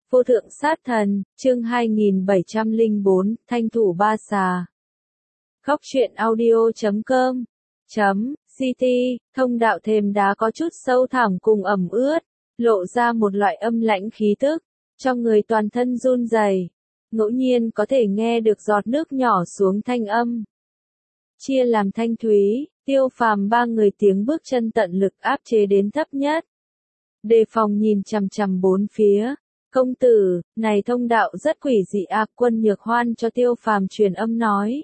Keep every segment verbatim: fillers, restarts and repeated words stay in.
Vô thượng sát thần, chương hai nghìn bảy trăm lẻ bốn, thanh thủ ba xà. Góc truyện audio chấm com chấm ct, thông đạo thềm đá có chút sâu thẳm cùng ẩm ướt, lộ ra một loại âm lãnh khí tức, cho người toàn thân run rẩy. Ngẫu nhiên có thể nghe được giọt nước nhỏ xuống thanh âm. Chia làm thanh thúy, Tiêu Phàm ba người tiếng bước chân tận lực áp chế đến thấp nhất. Đề phòng nhìn chằm chằm bốn phía. Công tử, này thông đạo rất quỷ dị à, Quân Nhược Hoan cho Tiêu Phàm truyền âm nói.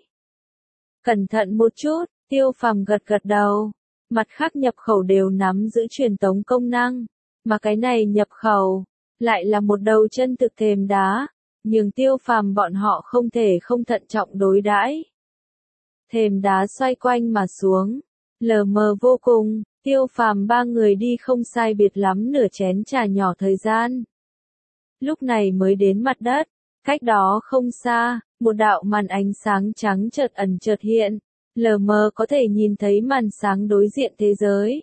Cẩn thận một chút, Tiêu Phàm gật gật đầu. Mặt khác nhập khẩu đều nắm giữ truyền tống công năng, mà cái này nhập khẩu lại là một đầu chân thực thềm đá, nhưng Tiêu Phàm bọn họ không thể không thận trọng đối đãi. Thềm đá xoay quanh mà xuống, lờ mờ vô cùng, Tiêu Phàm ba người đi không sai biệt lắm nửa chén trà nhỏ thời gian. Lúc này mới đến mặt đất, cách đó không xa, một đạo màn ánh sáng trắng chợt ẩn chợt hiện, lờ mờ có thể nhìn thấy màn sáng đối diện thế giới.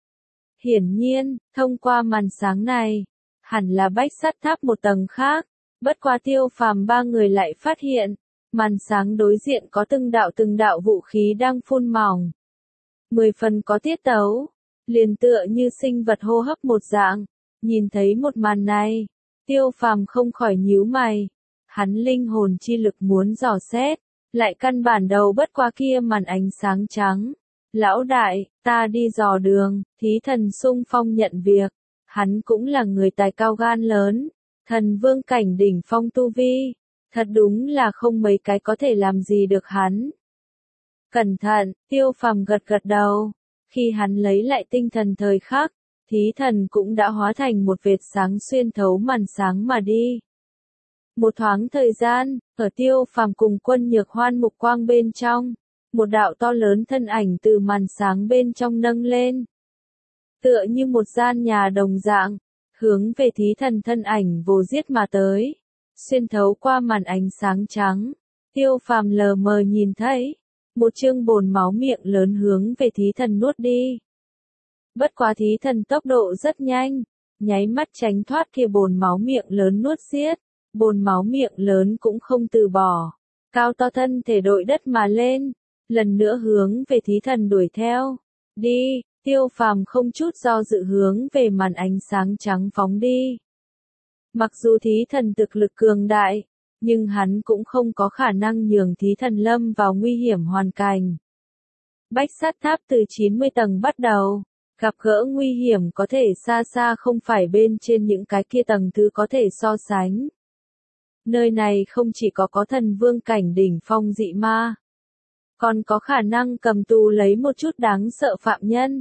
Hiển nhiên, thông qua màn sáng này, hẳn là bách sắt tháp một tầng khác, bất qua Tiêu Phàm ba người lại phát hiện, màn sáng đối diện có từng đạo từng đạo vũ khí đang phun mỏng. Mười phần có tiết tấu, liền tựa như sinh vật hô hấp một dạng, nhìn thấy một màn này. Tiêu Phàm không khỏi nhíu mày, hắn linh hồn chi lực muốn dò xét, lại căn bản đầu bất qua kia màn ánh sáng trắng. Lão đại, ta đi dò đường, thí thần xung phong nhận việc, hắn cũng là người tài cao gan lớn, thần vương cảnh đỉnh phong tu vi, thật đúng là không mấy cái có thể làm gì được hắn. Cẩn thận, Tiêu Phàm gật gật đầu, khi hắn lấy lại tinh thần thời khắc, thí thần cũng đã hóa thành một vệt sáng xuyên thấu màn sáng mà đi. Một thoáng thời gian, ở Tiêu Phàm cùng Quân Nhược Hoan mục quang bên trong, một đạo to lớn thân ảnh từ màn sáng bên trong nâng lên. Tựa như một gian nhà đồng dạng, hướng về thí thần thân ảnh vồ giết mà tới, xuyên thấu qua màn ánh sáng trắng. Tiêu Phàm lờ mờ nhìn thấy, một chương bồn máu miệng lớn hướng về thí thần nuốt đi. Bất quá thí thần tốc độ rất nhanh, nháy mắt tránh thoát kia bồn máu miệng lớn nuốt xiết, bồn máu miệng lớn cũng không từ bỏ, cao to thân thể đội đất mà lên, lần nữa hướng về thí thần đuổi theo. Đi, Tiêu Phàm không chút do dự hướng về màn ánh sáng trắng phóng đi. Mặc dù thí thần thực lực cường đại, nhưng hắn cũng không có khả năng nhường thí thần lâm vào nguy hiểm hoàn cảnh. Bách sắt tháp từ chín mươi tầng bắt đầu. Gặp gỡ nguy hiểm có thể xa xa không phải bên trên những cái kia tầng thứ có thể so sánh. Nơi này không chỉ có có thần vương cảnh đỉnh phong dị ma, còn có khả năng cầm tù lấy một chút đáng sợ phạm nhân.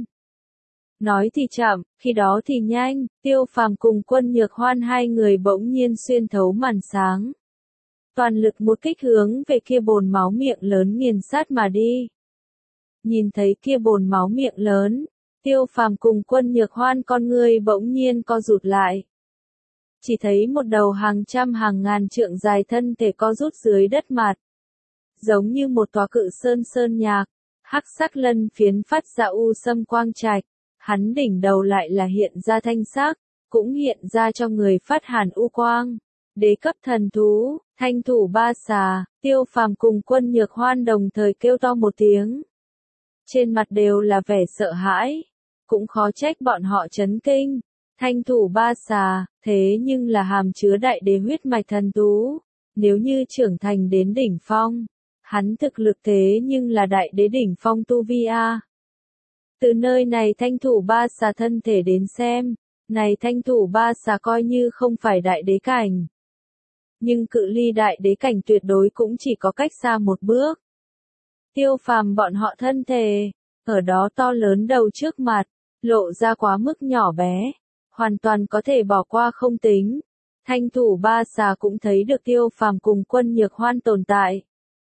Nói thì chậm, khi đó thì nhanh, Tiêu Phàm cùng Quân Nhược Hoan hai người bỗng nhiên xuyên thấu màn sáng. Toàn lực một kích hướng về kia bồn máu miệng lớn nghiền sát mà đi. Nhìn thấy kia bồn máu miệng lớn, Tiêu Phàm cùng Quân Nhược Hoan con người bỗng nhiên co rụt lại. Chỉ thấy một đầu hàng trăm hàng ngàn trượng dài thân thể co rút dưới đất mặt. Giống như một tòa cự sơn sơn nhạc, hắc sắc lân phiến phát ra u sâm quang trạch, hắn đỉnh đầu lại là hiện ra thanh sắc, cũng hiện ra cho người phát hàn u quang. Đế cấp thần thú, thanh thủ ba xà, Tiêu Phàm cùng Quân Nhược Hoan đồng thời kêu to một tiếng. Trên mặt đều là vẻ sợ hãi, cũng khó trách bọn họ chấn kinh. Thanh thủ ba xà, thế nhưng là hàm chứa đại đế huyết mạch thần thú, nếu như trưởng thành đến đỉnh phong, hắn thực lực thế nhưng là đại đế đỉnh phong tu vi a. Từ nơi này thanh thủ ba xà thân thể đến xem, này thanh thủ ba xà coi như không phải đại đế cảnh, nhưng cự ly đại đế cảnh tuyệt đối cũng chỉ có cách xa một bước. Tiêu Phàm bọn họ thân thể, ở đó to lớn đầu trước mặt, lộ ra quá mức nhỏ bé, hoàn toàn có thể bỏ qua không tính. Thanh thủ ba xà cũng thấy được Tiêu Phàm cùng Quân Nhược Hoan tồn tại.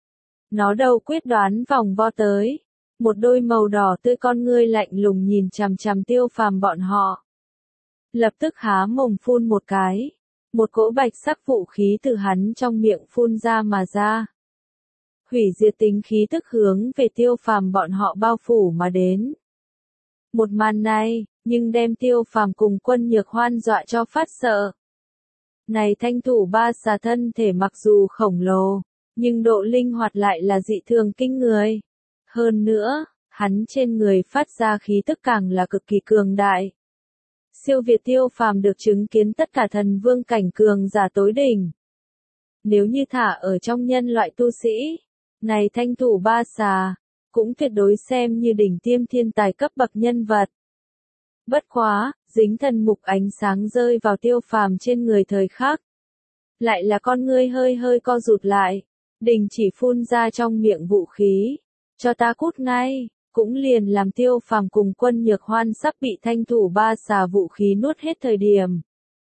Nó đầu quyết đoán vòng vo tới, một đôi màu đỏ tươi con ngươi lạnh lùng nhìn chằm chằm Tiêu Phàm bọn họ. Lập tức há mồm phun một cái, một cỗ bạch sắc vũ khí từ hắn trong miệng phun ra mà ra. Hủy diệt tính khí tức hướng về Tiêu Phàm bọn họ bao phủ mà đến. Một màn này, nhưng đem Tiêu Phàm cùng Quân Nhược Hoan dọa cho phát sợ. Này thanh thủ ba xà thân thể mặc dù khổng lồ, nhưng độ linh hoạt lại là dị thường kinh người. Hơn nữa, hắn trên người phát ra khí tức càng là cực kỳ cường đại. Siêu việt Tiêu Phàm được chứng kiến tất cả thần vương cảnh cường giả tối đỉnh. Nếu như thả ở trong nhân loại tu sĩ, này thanh thủ ba xà, cũng tuyệt đối xem như đỉnh tiêm thiên tài cấp bậc nhân vật. Bất quá, dính thần mục ánh sáng rơi vào Tiêu Phàm trên người thời khắc. Lại là con ngươi hơi hơi co rụt lại, đình chỉ phun ra trong miệng vũ khí. Cho ta cút ngay, cũng liền làm Tiêu Phàm cùng Quân Nhược Hoan sắp bị thanh thủ ba xà vũ khí nuốt hết thời điểm.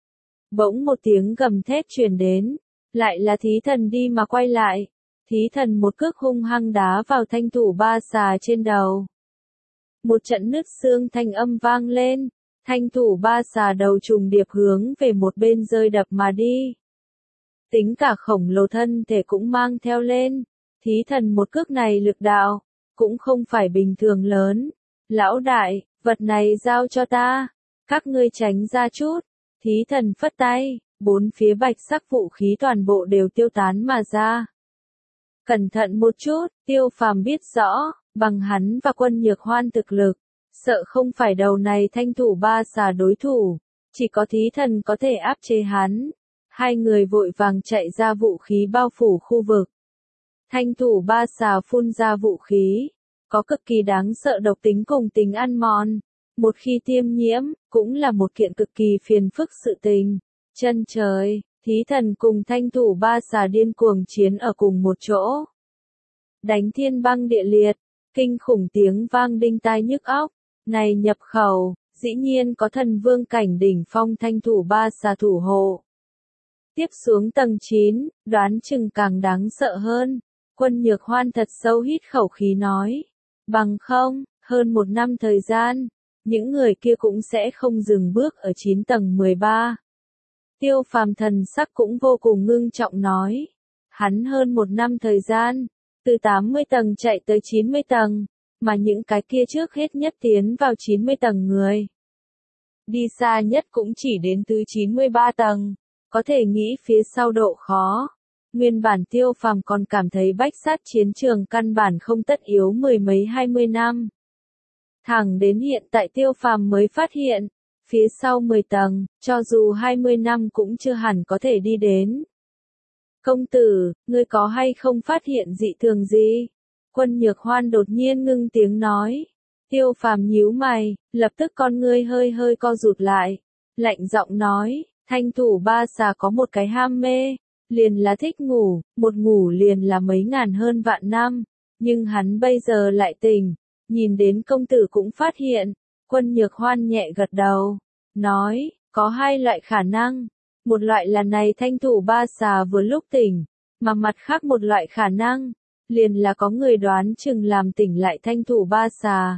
Bỗng một tiếng gầm thét truyền đến, lại là thí thần đi mà quay lại. Thí thần một cước hung hăng đá vào thanh thủ ba xà trên đầu. Một trận nứt xương thanh âm vang lên, thanh thủ ba xà đầu trùng điệp hướng về một bên rơi đập mà đi. Tính cả khổng lồ thân thể cũng mang theo lên, thí thần một cước này lực đạo, cũng không phải bình thường lớn. Lão đại, vật này giao cho ta, các ngươi tránh ra chút, thí thần phất tay, bốn phía bạch sắc vũ khí toàn bộ đều tiêu tán mà ra. Cẩn thận một chút, Tiêu Phàm biết rõ, bằng hắn và Quân Nhược Hoan thực lực, sợ không phải đầu này thanh thủ ba xà đối thủ, chỉ có thí thần có thể áp chế hắn. Hai người vội vàng chạy ra vũ khí bao phủ khu vực. Thanh thủ ba xà phun ra vũ khí, có cực kỳ đáng sợ độc tính cùng tính ăn mòn. Một khi tiêm nhiễm, cũng là một kiện cực kỳ phiền phức sự tình. Chân trời, thí thần cùng thanh thủ ba xà điên cuồng chiến ở cùng một chỗ. Đánh thiên băng địa liệt, kinh khủng tiếng vang đinh tai nhức óc. Này nhập khẩu, dĩ nhiên có thần vương cảnh đỉnh phong thanh thủ ba xà thủ hộ. Tiếp xuống tầng chín, đoán chừng càng đáng sợ hơn. Quân Nhược Hoan thật sâu hít khẩu khí nói. Bằng không, hơn một năm thời gian, những người kia cũng sẽ không dừng bước ở chín tầng mười ba. Tiêu Phàm thần sắc cũng vô cùng ngưng trọng nói. Hắn hơn một năm thời gian, từ tám mươi tầng chạy tới chín mươi tầng, mà những cái kia trước hết nhất tiến vào chín mươi tầng người. Đi xa nhất cũng chỉ đến từ chín mươi ba tầng, có thể nghĩ phía sau độ khó. Nguyên bản Tiêu Phàm còn cảm thấy bách sát chiến trường căn bản không tất yếu mười mấy hai mươi năm. Thẳng đến hiện tại Tiêu Phàm mới phát hiện, phía sau mười tầng, cho dù hai mươi năm cũng chưa hẳn có thể đi đến. Công tử, ngươi có hay không phát hiện dị thường gì? Quân Nhược Hoan đột nhiên ngưng tiếng nói. Tiêu Phàm nhíu mày, lập tức con ngươi hơi hơi co rụt lại. Lạnh giọng nói, thanh thủ ba xà có một cái ham mê, liền là thích ngủ, một ngủ liền là mấy ngàn hơn vạn năm. Nhưng hắn bây giờ lại tỉnh, nhìn đến công tử cũng phát hiện. Quân Nhược Hoan nhẹ gật đầu, nói, có hai loại khả năng. Một loại là này thanh thủ ba xà vừa lúc tỉnh, mà mặt khác một loại khả năng, liền là có người đoán chừng làm tỉnh lại thanh thủ ba xà.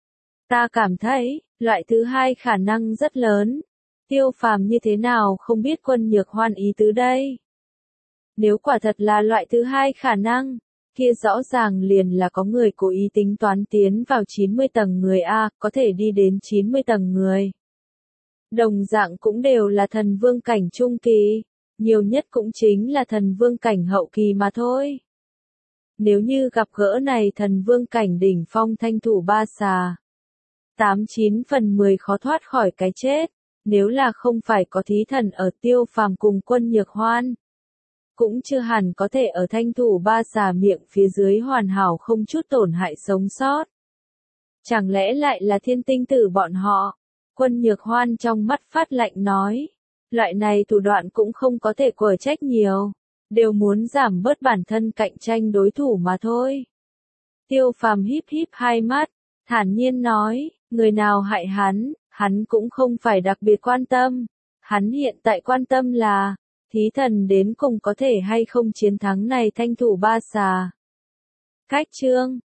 Ta cảm thấy, loại thứ hai khả năng rất lớn. Tiêu Phàm như thế nào không biết Quân Nhược Hoan ý tứ đây? Nếu quả thật là loại thứ hai khả năng, kia rõ ràng liền là có người cố ý tính toán tiến vào chín mươi tầng người A, có thể đi đến chín mươi tầng người. Đồng dạng cũng đều là thần vương cảnh trung kỳ, nhiều nhất cũng chính là thần vương cảnh hậu kỳ mà thôi. Nếu như gặp gỡ này thần vương cảnh đỉnh phong thanh thủ ba xà, tám chín phần mười khó thoát khỏi cái chết, nếu là không phải có thí thần ở Tiêu Phàm cùng Quân Nhược Hoan. Cũng chưa hẳn có thể ở thanh thủ ba xà miệng phía dưới hoàn hảo không chút tổn hại sống sót. Chẳng lẽ lại là thiên tinh tử bọn họ? Quân Nhược Hoan trong mắt phát lạnh nói. Loại này thủ đoạn cũng không có thể quở trách nhiều. Đều muốn giảm bớt bản thân cạnh tranh đối thủ mà thôi. Tiêu Phàm híp híp hai mắt, thản nhiên nói, người nào hại hắn, hắn cũng không phải đặc biệt quan tâm. Hắn hiện tại quan tâm là, thí thần đến cùng có thể hay không chiến thắng này thanh thủ ba xà. Cách chương